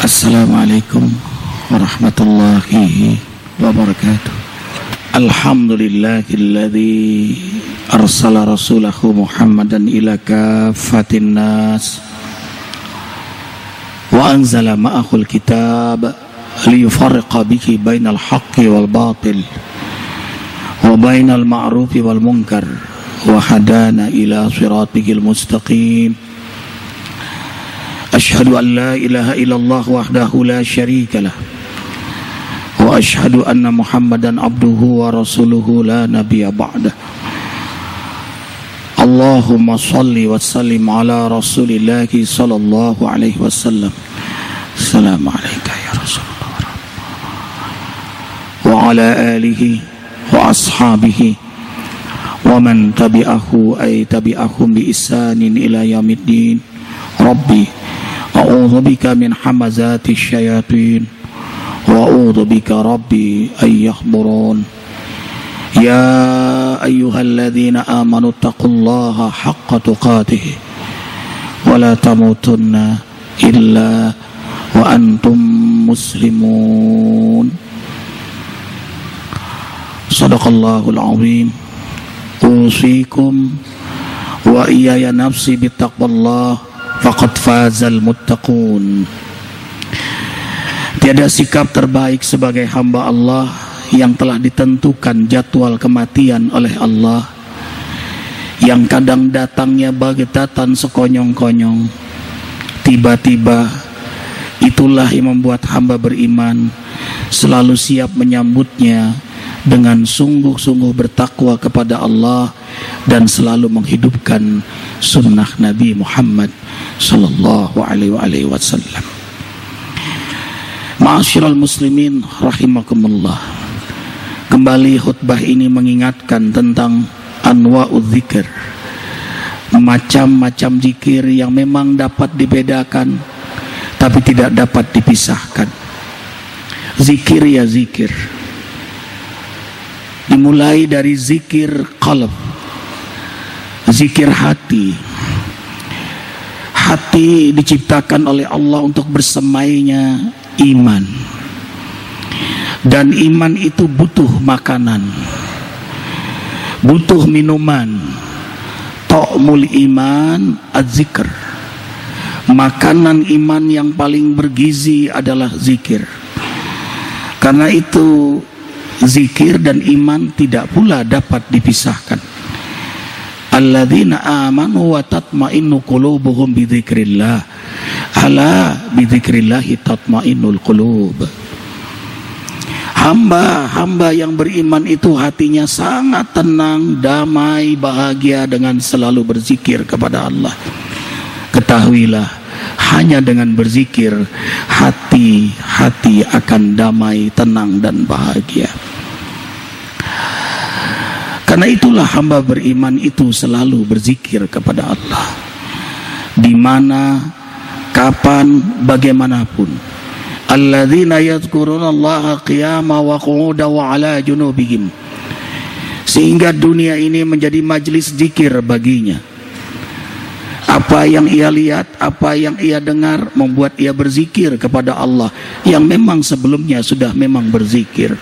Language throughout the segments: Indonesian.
Assalamualaikum warahmatullahi wabarakatuh. Alhamdulillahilladzi arsala rasulahu Muhammadan ila kaffatin nas wa anzala ma'ahul kitab liyufarriqa bihi bainal haqqi wal batil wa bainal ma'rufi wal munkar wa hadana ila siratikil mustaqim. Asyhadu an la ilaha illallah wahdahu la syarika lah wa asyhadu anna Muhammadan abduhu wa rasuluhu la nabiyya ba'dah. Allahumma salli wa sallim ala Rasulillah sallallahu alaihi wasallam. Assalamu alayka ya Rasulullah wa ala alihi wa ashabihi wa man tabi'ahu ay tabi'ahum bi ihsanin ila yaumiddin. Rabbi a'udzu bika min hamazati syayatin wa a'udzu bika rabbi ay yahdurun. Ya ayyuhalladzina amanu taqullaha haqqa tuqatih wa la tamutunna illa wa antum muslimun. Shadaqallahul azim. Usikum wa iyaya nafsi bittaqwallah faqad fazal muttaqun. Tiada sikap terbaik sebagai hamba Allah yang telah ditentukan jadwal kematian oleh Allah, yang kadang datangnya bagetatan sekonyong-konyong, tiba-tiba. Itulah yang membuat hamba beriman selalu siap menyambutnya dengan sungguh-sungguh bertakwa kepada Allah dan selalu menghidupkan sunnah Nabi Muhammad sallallahu alaihi wasallam. Ma'asyiral muslimin rahimakumullah. Kembali khutbah ini mengingatkan tentang anwa'udz dzikir, macam-macam zikir yang memang dapat dibedakan tapi tidak dapat dipisahkan. Zikir ya zikir. Dimulai dari zikir qalb, zikir hati. Hati diciptakan oleh Allah untuk bersemainya iman. Dan iman itu butuh makanan, butuh minuman. Ta'mul iman az-zikr. Makanan iman yang paling bergizi adalah zikir. Karena itu zikir dan iman tidak pula dapat dipisahkan. Alladzina amanu wa tatma'innu qulubuhum bi dzikrillah. Ala bi dzikrillah tatma'innul qulub. Hamba-hamba yang beriman itu hatinya sangat tenang, damai, bahagia dengan selalu berzikir kepada Allah. Ketahuilah, hanya dengan berzikir hati akan damai, tenang dan bahagia. Karena itulah hamba beriman itu selalu berzikir kepada Allah, di mana, kapan, bagaimanapun. Alladzina yadhkurunallaha qiyama wa qu'udan wa 'ala junubihim. Sehingga dunia ini menjadi majlis zikir baginya. Apa yang ia lihat, apa yang ia dengar membuat ia berzikir kepada Allah yang memang sebelumnya sudah memang berzikir.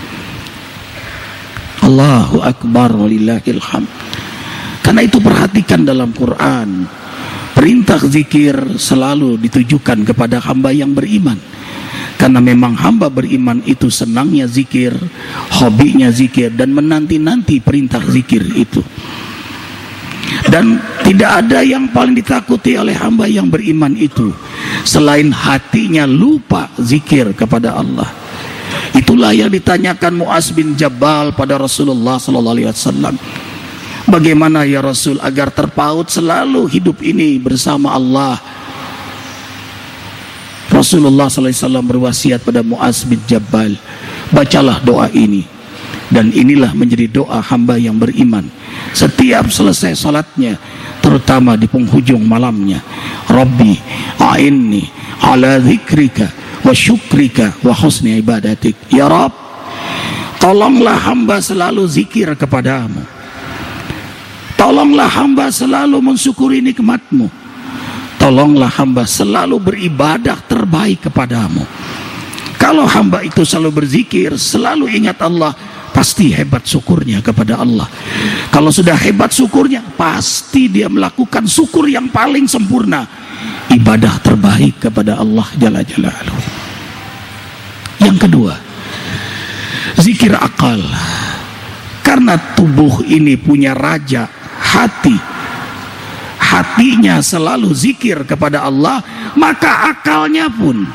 Allahu Akbar walillahil hamd. Karena itu perhatikan dalam Quran, perintah zikir selalu ditujukan kepada hamba yang beriman. Karena memang hamba beriman itu senangnya zikir, hobinya zikir, dan menanti-nanti perintah zikir itu. Dan tidak ada yang paling ditakuti oleh hamba yang beriman itu selain hatinya lupa zikir kepada Allah. Itulah yang ditanyakan Mu'adz bin Jabal pada Rasulullah sallallahu alaihi wasallam. Bagaimana ya Rasul agar terpaut selalu hidup ini bersama Allah? Rasulullah sallallahu alaihi wasallam berwasiat pada Mu'adz bin Jabal, bacalah doa ini. Dan inilah menjadi doa hamba yang beriman setiap selesai salatnya, terutama di penghujung malamnya. Rabbi a'inni ala dzikrika wa syukrika wa husni ibadatik. Ya Rabb, tolonglah hamba selalu zikir kepadamu. Tolonglah hamba selalu mensyukuri nikmatmu. tolonglah hamba selalu beribadah terbaik kepadamu. Kalau hamba itu selalu berzikir, selalu ingat Allah, pasti hebat syukurnya kepada Allah. Kalau sudah hebat syukurnya, pasti dia melakukan syukur yang paling sempurna, ibadah terbaik kepada Allah Jalla Jalaluhu. Yang kedua, zikir akal. Karena tubuh ini punya raja, hatinya selalu zikir kepada Allah, maka akalnya pun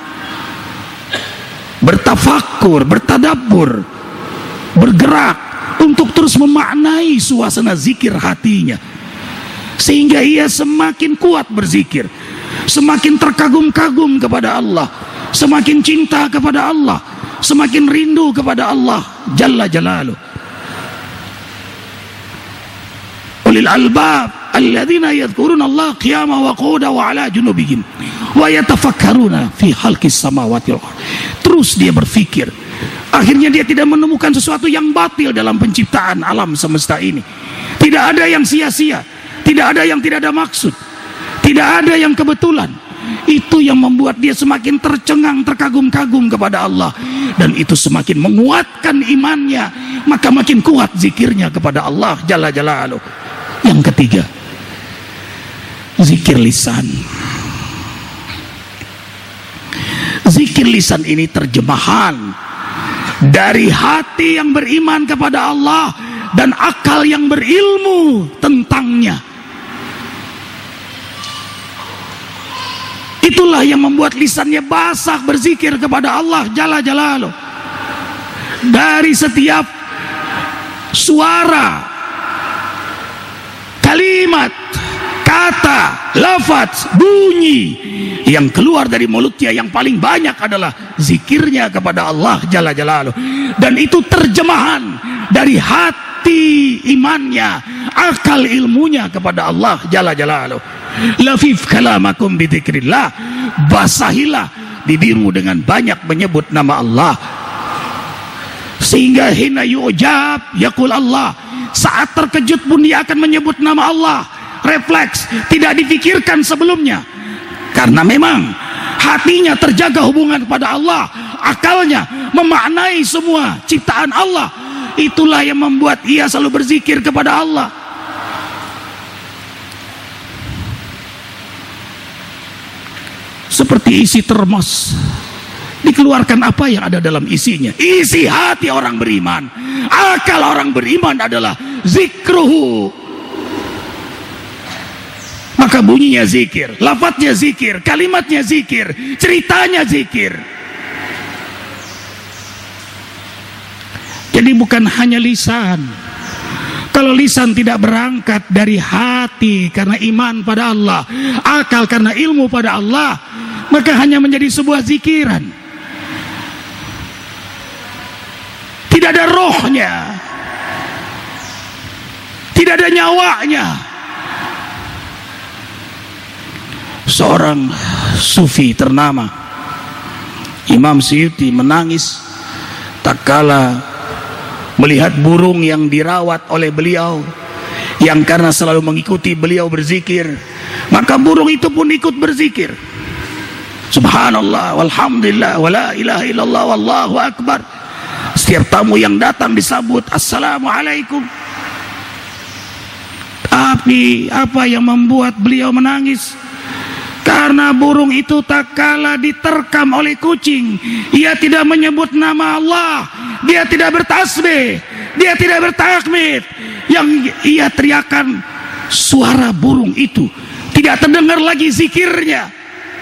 bertafakur, bertadabbur, bergerak untuk terus memaknai suasana zikir hatinya, sehingga ia semakin kuat berzikir, semakin terkagum-kagum kepada Allah, semakin cinta kepada Allah, semakin rindu kepada Allah Jalla Jalaluhu. Ulil albab alladzina yadhkuruna Allah qiyaman wa qu'udan wa 'ala junubihim wa yatafakkaruna fi khalqis samawati wal ardh. Terus dia berfikir. Akhirnya dia tidak menemukan sesuatu yang batil dalam penciptaan alam semesta ini. Tidak ada yang sia-sia, tidak ada yang tidak ada maksud, tidak ada yang kebetulan. Itu yang membuat dia semakin tercengang, terkagum-kagum kepada Allah, dan itu semakin menguatkan imannya, maka makin kuat zikirnya kepada Allah Jalla Jalaluhu. Yang ketiga, zikir lisan. Zikir lisan ini terjemahan dari hati yang beriman kepada Allah dan akal yang berilmu tentangnya. Itulah yang membuat lisannya basah berzikir kepada Allah Jalla Jalaluhu. Dari setiap suara, kalimat, kata, lafaz, bunyi yang keluar dari mulutnya, yang paling banyak adalah zikirnya kepada Allah Jalla Jalaluhu. Dan itu terjemahan dari hati imannya, akal ilmunya kepada Allah Jalla Jalaluhu. Lafif kalamakum bidzikrillah, basahilah bibirmu dengan banyak menyebut nama Allah, sehingga hina yu'jab yaqul Allah, saat terkejut pun dia akan menyebut nama Allah. Refleks, tidak dipikirkan sebelumnya, karena memang hatinya terjaga hubungan kepada Allah, akalnya memaknai semua ciptaan Allah. Itulah yang membuat ia selalu berzikir kepada Allah. Seperti isi termos, dikeluarkan apa yang ada dalam isinya. Isi hati orang beriman, akal orang beriman adalah zikruhu. Maka bunyinya zikir, lafadznya zikir, kalimatnya zikir, ceritanya zikir. Jadi bukan hanya lisan. Kalau lisan tidak berangkat dari hati karena iman pada Allah, akal karena ilmu pada Allah, maka hanya menjadi sebuah zikiran. Tidak ada rohnya, tidak ada nyawanya. Seorang sufi ternama, Imam Suyuti, menangis tak kala melihat burung yang dirawat oleh beliau, yang karena selalu mengikuti beliau berzikir, maka burung itu pun ikut berzikir. Subhanallah, walhamdulillah, wala ilaha illallah, wallahu akbar. Setiap tamu yang datang disambut assalamualaikum. Tapi apa yang membuat beliau menangis? Karena burung itu tak kala diterkam oleh kucing, ia tidak menyebut nama Allah, dia tidak bertasbih, dia tidak bertakbir. Yang ia teriakan, suara burung itu tidak terdengar lagi zikirnya.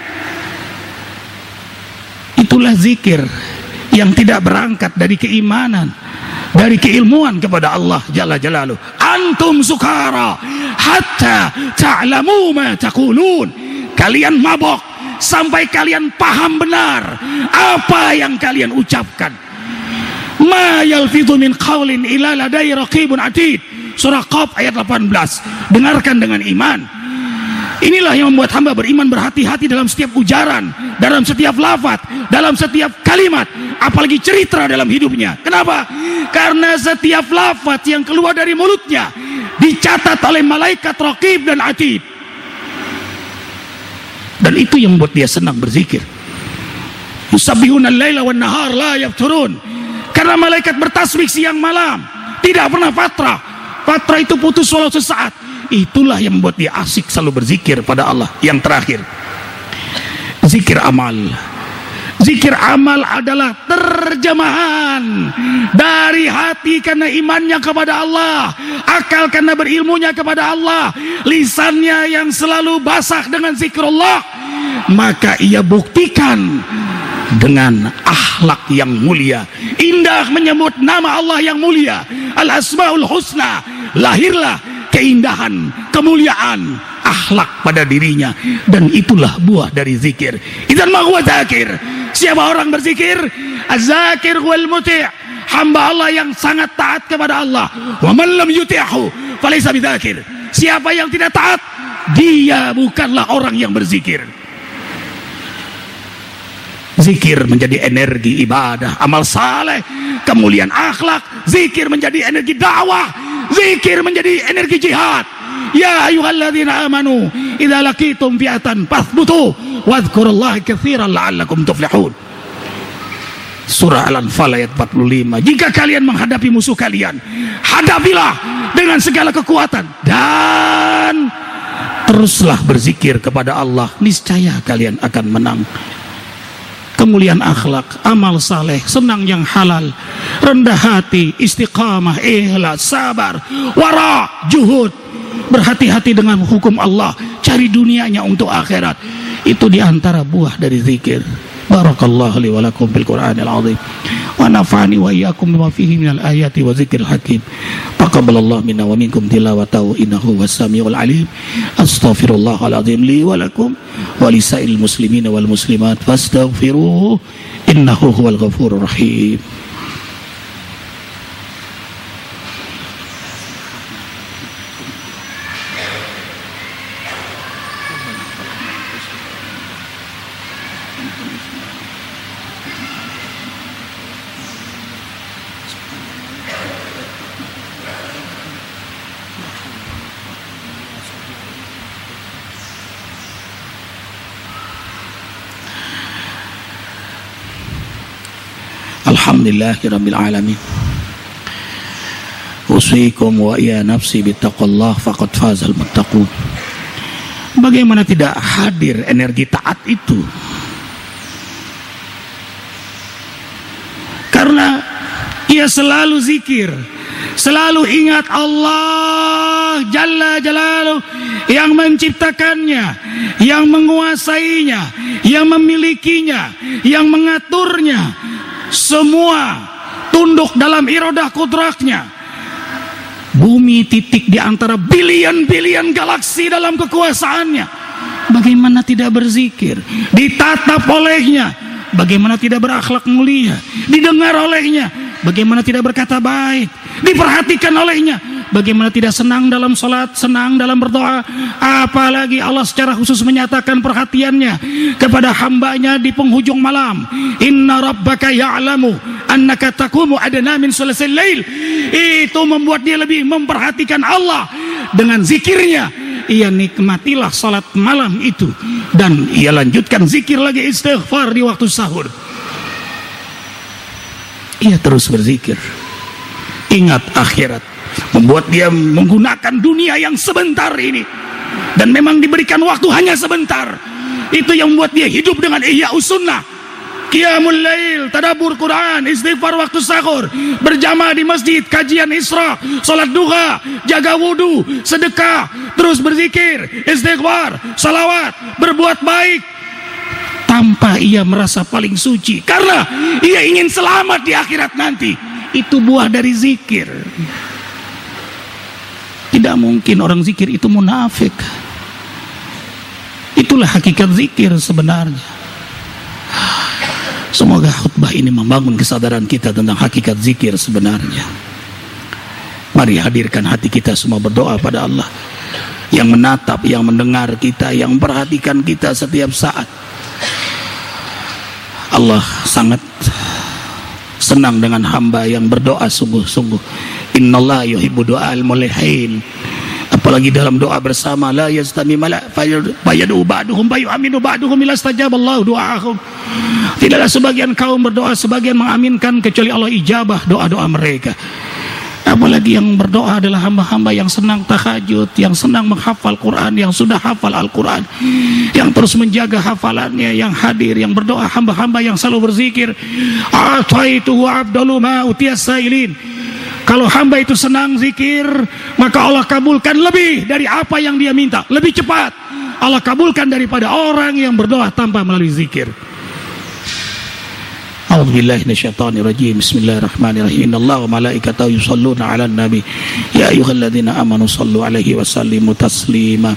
Itulah zikir yang tidak berangkat dari keimanan, dari keilmuan kepada Allah Jalla Jalaluhu. Antum sukara hatta ta'lamu ma taqulun. Kalian mabok sampai kalian paham benar apa yang kalian ucapkan. Ma yalfidhu min qawlin illa ladai raqibun atid. Surah Qaf ayat 18. Dengarkan dengan iman. Inilah yang membuat hamba beriman berhati-hati dalam setiap ujaran, dalam setiap lafaz, dalam setiap kalimat, apalagi cerita dalam hidupnya. Kenapa? Karena setiap lafaz yang keluar dari mulutnya dicatat oleh malaikat raqib dan atid. Dan itu yang membuat dia senang berzikir. Yusabbihuna al-laila wan nahar la yafturun. Karena malaikat bertasbih siang malam, tidak pernah fatra. Fatra itu putus walau sesaat. Itulah yang membuat dia asik selalu berzikir pada Allah. Yang terakhir, zikir amal. Zikir amal adalah terjemahan dari hati karena imannya kepada Allah, akal karena berilmunya kepada Allah, lisannya yang selalu basah dengan zikrullah, maka ia buktikan dengan akhlak yang mulia, indah menyebut nama Allah yang mulia, al-asmaul husna. Lahirlah keindahan, kemuliaan akhlak pada dirinya, dan itulah buah dari zikir. Idzan ma huwa dzakir. Siapa orang berzikir? Az-zakir wal muti', hamba Allah yang sangat taat kepada Allah. Wa man lam yuti'hu falaysa bidzakir. Siapa yang tidak taat, dia bukanlah orang yang berzikir. Zikir menjadi energi ibadah, amal saleh, kemuliaan akhlak. Zikir menjadi energi dakwah. Zikir menjadi energi jihad. Ya ayyuhalladzina amanu idza laqitum fi'atan fathbutu wadhkurullaha katsiran la'allakum tuflihun. Surah Al-Anfal ayat 45. Jika kalian menghadapi musuh kalian, hadapilah dengan segala kekuatan dan teruslah berzikir kepada Allah, niscaya kalian akan menang. Kemuliaan akhlak, amal saleh, senang yang halal, rendah hati, istiqamah, ikhlas, sabar, wara, juhud, berhati-hati dengan hukum Allah, cari dunianya untuk akhirat. Itu diantara buah dari zikir. Barakallahu li wa lakum bil Qur'anil azim wa nafa'ani wa iyyakum bima fihi minal ayati wa zikril hakim. Taqabbalallahu minna wa minkum tilawatahu innahu was-sami'ul alim. Astaghfirullahal azim li wa lakum wa lisa'il muslimina wal muslimat fastaghfiruhu innahu huwal ghafurur rahim. Alhamdulillahirabbil alamin. Usikum wa ya nafsi bittaqullah faqad fazal muttaqun. Bagaimana tidak hadir energi taat itu? Karena ia selalu zikir, selalu ingat Allah Jalla Jalaluhu yang menciptakannya, yang menguasainya, yang memilikinya, yang mengaturnya. Semua tunduk dalam iradah kudratnya. Bumi titik di antara bilion-bilion galaksi dalam kekuasaannya. Bagaimana tidak berzikir? Ditatap olehnya, bagaimana tidak berakhlak mulia? Didengar olehnya, bagaimana tidak berkata baik? Diperhatikan olehnya, bagaimana tidak senang dalam salat, senang dalam berdoa? Apalagi Allah secara khusus menyatakan perhatiannya kepada hambanya di penghujung malam. Inna rabbaka ya'lamu annaka taqumu adna min sulasil lail. Itu membuat dia lebih memperhatikan Allah. Dengan zikirnya ia nikmatilah salat malam itu, dan ia lanjutkan zikir lagi, istighfar di waktu sahur. Ia terus berzikir, ingat akhirat, membuat dia menggunakan dunia yang sebentar ini, dan memang diberikan waktu hanya sebentar. Itu yang membuat dia hidup dengan ihya'us sunnah, qiyamul lail, tadabbur Quran, istighfar waktu sahur, berjamaah di masjid, kajian Isra, salat duha, jaga wudu, sedekah, terus berzikir, istighfar, salawat, berbuat baik, tanpa ia merasa paling suci, karena ia ingin selamat di akhirat nanti. Itu buah dari zikir. Tidak mungkin orang zikir itu munafik. Itulah hakikat zikir sebenarnya. Semoga khutbah ini membangun kesadaran kita tentang hakikat zikir sebenarnya. Mari hadirkan hati kita semua berdoa pada Allah yang menatap, yang mendengar kita, yang memperhatikan kita setiap saat. Allah sangat senang dengan hamba yang berdoa sungguh-sungguh. Innallaha yuhibbu du'al mulihin. Apalagi dalam doa bersama, la yastami mala fayadu ba'duhum aminu ba'duhum ila stajaballahu du'ahum. Tidaklah sebagian kaum berdoa sebagian mengaminkan kecuali Allah ijabah doa-doa mereka. Apalagi yang berdoa adalah hamba-hamba yang senang tahajud, yang senang menghafal Quran, yang sudah hafal Al-Quran, yang terus menjaga hafalannya, yang hadir, yang berdoa, hamba-hamba yang selalu berzikir. Ataituhu abdalu ma utiyas sailin. Kalau hamba itu senang zikir, maka Allah kabulkan lebih dari apa yang dia minta, lebih cepat Allah kabulkan daripada orang yang berdoa tanpa melalui zikir. A'udzubillahi minasyaitonirrajim. Bismillahirrahmanirrahim. Innallaha wa malaikatahu yusholluna 'alan nabi. Ya ayyuhalladzina amanu shallu 'alaihi wa sallimu taslima.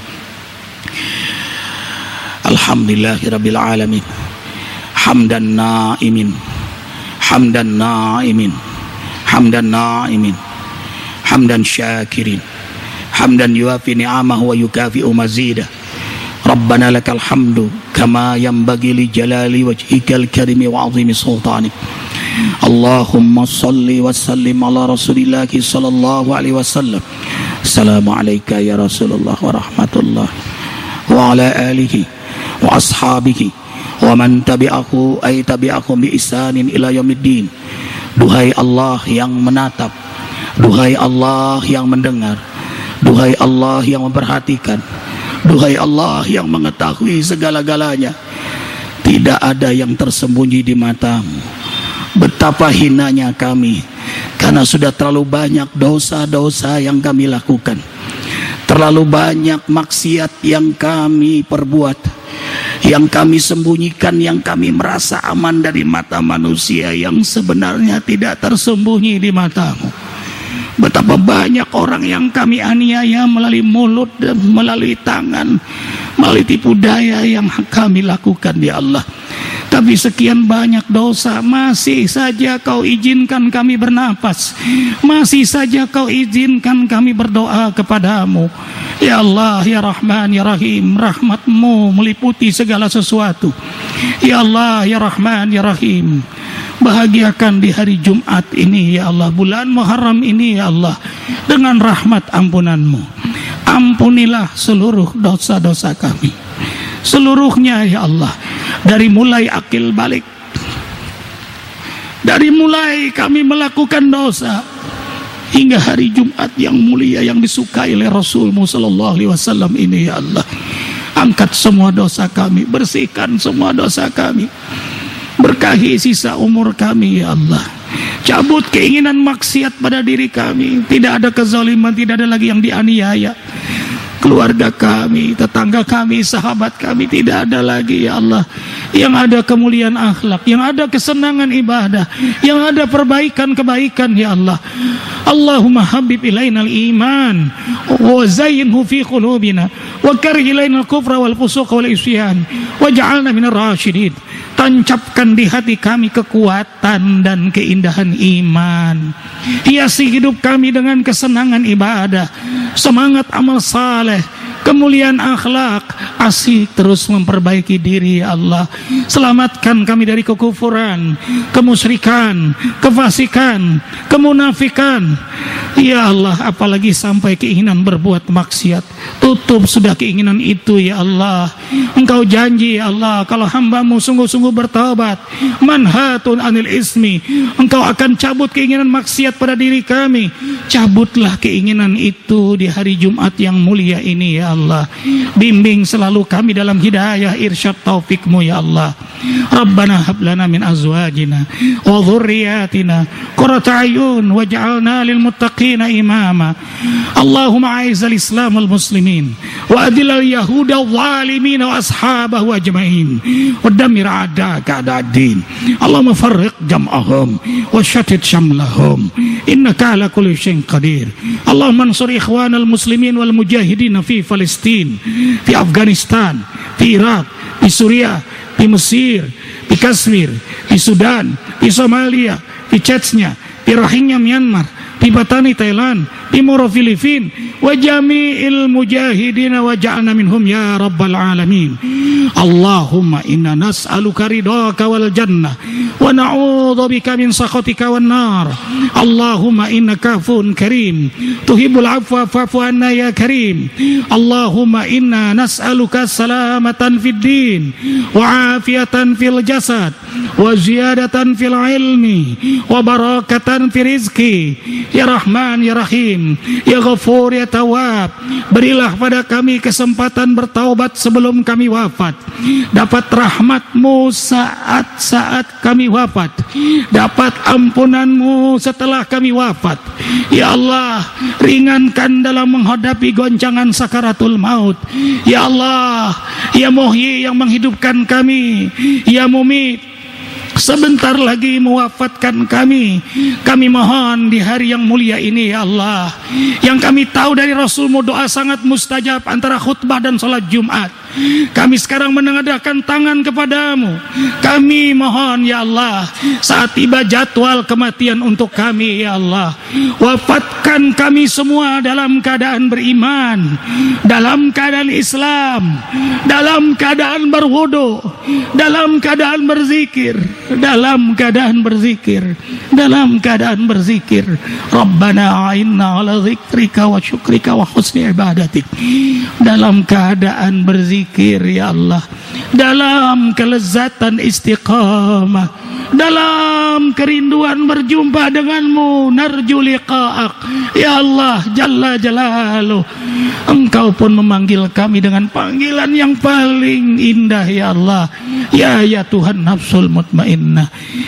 Alhamdulillahirabbil alamin. Hamdan na'imin. Hamdan na'imin. Hamdan na'imin. Hamdan syakirin. Hamdan yuafi ni'amahu wa yukafi'u mazidah. Rabbana lakal hamdu kama yanbaghi li jalali wajhikal karimi wa 'azimi sultanik. Allahumma salli wa sallim ala Rasulillah sallallahu alaihi wasallam. Assalamu alayka ya Rasulullah wa rahmatullah wa ala alihi wa ashabihi wa man tabi'ahu ay tabi'akum bi ihsanin ila yaumiddin. Duhai Allah yang menatap, duhai Allah yang mendengar, duhai Allah yang memperhatikan, duhai Allah yang mengetahui segala-galanya. Tidak ada yang tersembunyi di matamu. Betapa hinanya kami, karena sudah terlalu banyak dosa-dosa yang kami lakukan, terlalu banyak maksiat yang kami perbuat, yang kami sembunyikan, yang kami merasa aman dari mata manusia, yang sebenarnya tidak tersembunyi di matamu. Betapa banyak orang yang kami aniaya melalui mulut dan melalui tangan, melalui tipu daya yang kami lakukan ya Allah. Tapi sekian banyak dosa masih saja kau izinkan kami bernapas, masih saja kau izinkan kami berdoa kepadamu. Ya Allah, ya Rahman, ya Rahim, rahmatmu meliputi segala sesuatu. Ya Allah, ya Rahman, ya Rahim, bahagiakan di hari Jumat ini ya Allah, bulan Muharram ini ya Allah, dengan rahmat ampunanmu. Ampunilah seluruh dosa-dosa kami, seluruhnya ya Allah, dari mulai akil balik, dari mulai kami melakukan dosa hingga hari Jumat yang mulia yang disukai oleh Rasulmu sallallahu alaihi wasallam ini ya Allah. Angkat semua dosa kami, bersihkan semua dosa kami, berkahi sisa umur kami ya Allah. Cabut keinginan maksiat pada diri kami. Tidak ada kezaliman, tidak ada lagi yang dianiaya. Keluarga kami, tetangga kami, sahabat kami, tidak ada lagi ya Allah. Yang ada kemuliaan akhlak, yang ada kesenangan ibadah, yang ada perbaikan-kebaikan ya Allah. Allahumma habib ilainal iman wa zayyinhu fi qulubina wa karih ilainal kufra wal fusuq wal isyan waj'alna minar rasyidin. Tancapkan di hati kami kekuatan dan keindahan iman. Hiasi hidup kami dengan kesenangan ibadah, semangat amal saleh, kemuliaan akhlak, asik terus memperbaiki diri ya Allah. Selamatkan kami dari kekufuran, kemusyrikan, kefasikan, kemunafikan ya Allah. Apalagi sampai keinginan berbuat maksiat, tutup sudah keinginan itu ya Allah. Engkau janji ya Allah, kalau hambamu sungguh-sungguh bertaubat, manhatun anil ismi, engkau akan cabut keinginan maksiat pada diri kami. Cabutlah keinginan itu di hari Jumat yang mulia ini ya Allah. Bimbing selalu kami dalam hidayah, irsyad, taufikmu ya Allah. Rabbana hablana min azwajina wa dhurriyyatina qurrata a'yun waj'alna lil muttaqina imama. Allahumma a'izzal islam wal muslimin wa adillal yahuda wal zalimin wa ashabahu ajma'in wa dammir a'daka a'dad-din. Allahumma farriq jam'ahum wa shattit shamlahum innaka ala kulli syai'in qadir. Allahumma ansur ikhwanal muslimin wal mujahidin fi Palestin, di Afghanistan, di Irak, di Suriah, di Mesir, di Kashmir, di Sudan, di Somalia, di Chechnya, di Rohingya Myanmar, di Batani Thailand, di Moro Filipina, wa jami'il mujahidin wa ja'alna minhum ya rabbal alamin. Allahumma inna nas'aluka ridhaka wal jannah wa na'udzu bika min sakhatika wan nar. Allahumma innaka afuwun karim tuhibbul afwa fa'fu anna ya karim. Allahumma inna nas'aluka salamatan fid din wa afiyatan fil jasad wa ziyadatan fil ilmi wa barakatan fil rizki. Ya Rahman ya Rahim ya Ghafur ya Tawwab, berilah pada kami kesempatan bertaubat sebelum kami wafat, dapat rahmat-Mu saat-saat kami wafat, dapat ampunan-Mu setelah kami wafat. Ya Allah, ringankan dalam menghadapi goncangan sakaratul maut. Ya Allah, ya Muhyi yang menghidupkan kami, ya Mumit sebentar lagi mewafatkan kami. Kami mohon di hari yang mulia ini ya Allah, yang kami tahu dari Rasul-Mu doa sangat mustajab antara khutbah dan salat Jumat. Kami sekarang menengadahkan tangan kepadamu. Kami mohon ya Allah, saat tiba jadwal kematian untuk kami ya Allah, wafatkan kami semua dalam keadaan beriman, dalam keadaan Islam, dalam keadaan berwudu, dalam keadaan berzikir, dalam keadaan berzikir, dalam keadaan berzikir. Rabbana a'inna ala zikrika wa syukrika wa husni ibadatik. Dalam keadaan berzikir ya Allah, dalam kelezatan istiqamah, dalam kerinduan berjumpa denganmu, narju liqa'ak ya Allah jalla jalaluh. Engkau pun memanggil kami dengan panggilan yang paling indah ya Allah. Ya Tuhan nafsul mutmainnah,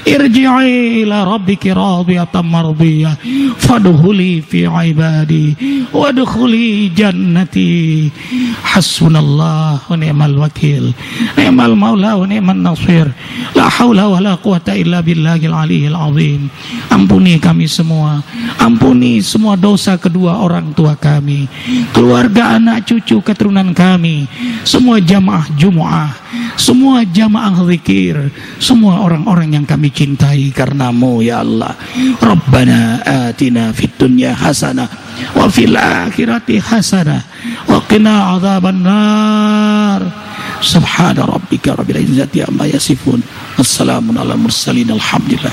irji'i ila rabbiki radiyatan mardiyah fadkhuli fi ibadi wadkhuli jannati. Hasbunallah wa ni'mal wakil, ni'mal maula wa ni'man nasir. La haula wa la quwata illa billahil aliyil azim. Ampuni kami semua, ampuni semua dosa kedua orang tua kami, keluarga, anak, cucu, keturunan kami, semua jamaah Jumu'ah, semua jamaah zikir, semua orang-orang yang kami cintai karenamu ya Allah. Rabbana atina fid dunya hasanah wa fil akhirati hasanah wa qina adzabannar. Subhana rabbika rabbil izzati amma yasifun, wassalamun ala mursalin, alhamdulillah.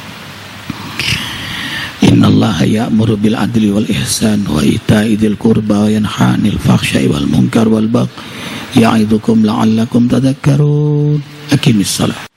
Innallaha ya'muru bil adli wal ihsan wa ita'i dzil qurba wa yanha 'anil fahsya'i wal munkar wal baghi ya'idukum la'allakum tadhakkarun. Aqimissalah.